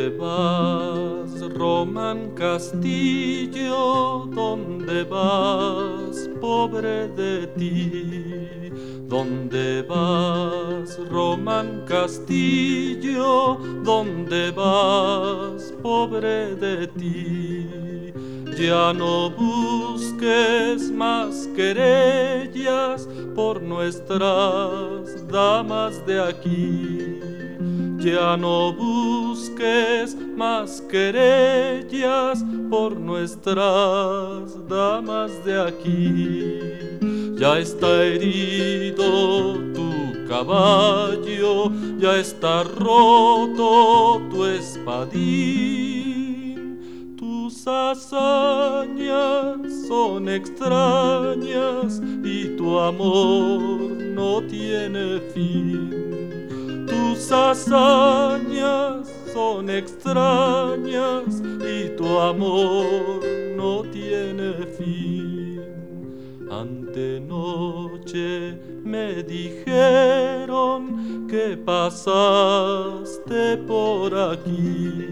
¿Dónde vas, Román Castillo? ¿Dónde vas, pobre de ti? ¿Dónde vas, Román Castillo? ¿Dónde vas, pobre de ti? Ya no busques más querellas por nuestras damas de aquí. Ya no busques más querellas por nuestras damas de aquí. Ya está herido tu caballo, ya está roto tu espadín. Tus hazañas son extrañas y tu amor no tiene fin. Tus hazañas son extrañas y tu amor no tiene fin. Antenoche me dijeron que pasaste por aquí.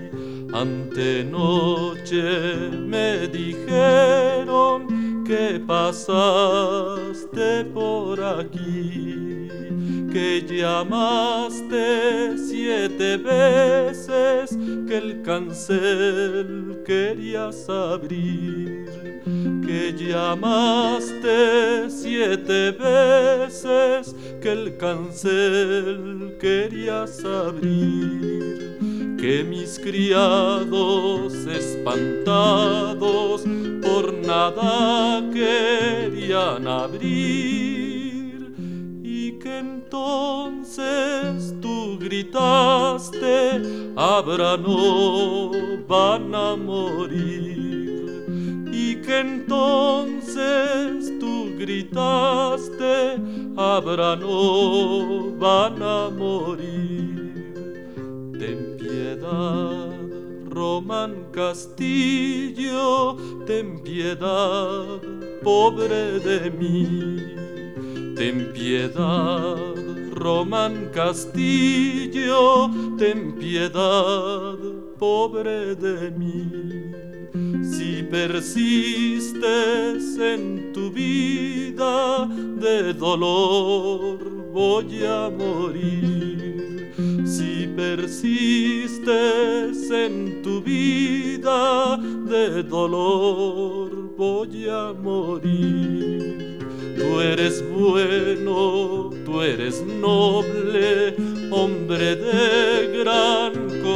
Antenoche me dijeron que pasaste por aquí, que llamaste 7 veces, que el cancel querías abrir, que llamaste 7 veces, que el cancel querías abrir, que mis criados espantados por nada querían abrir, y que entonces tú gritaste: abran o van a morir. Y que entonces tú gritaste: abran o van a morir. Ten piedad, Román Castillo, ten piedad, pobre de mí. Ten piedad, Román Castillo, ten piedad, pobre de mí. Si persistes en tu vida, de dolor voy a morir. Si persistes en tu vida, de dolor voy a morir. Tú eres bueno, tú eres noble, hombre de gran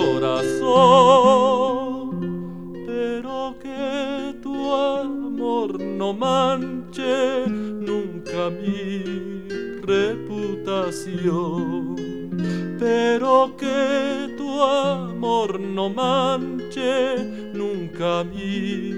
corazón, pero que tu amor no manche nunca mi reputación. Pero que tu amor no manche nunca mi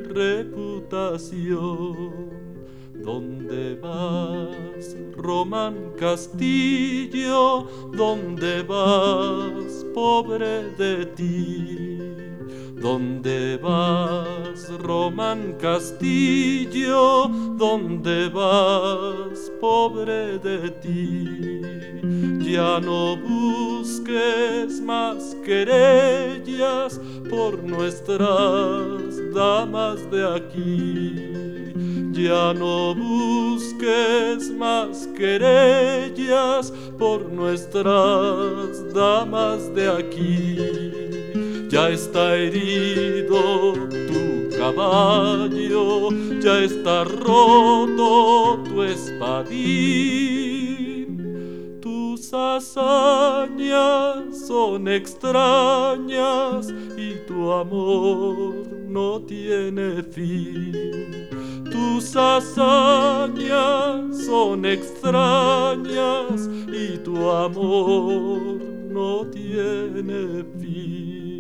reputación. ¿Dónde vas, Román Castillo? ¿Dónde vas, pobre de ti? ¿Dónde vas, Román Castillo? ¿Dónde vas, pobre de ti? Ya no busques más querellas por nuestras damas de aquí. Ya no busques más querellas por nuestras damas de aquí. Ya está herido tu caballo, ya está roto tu espadín. Tus hazañas son extrañas y tu amor no tiene fin. Tus hazañas son extrañas y tu amor no tiene fin.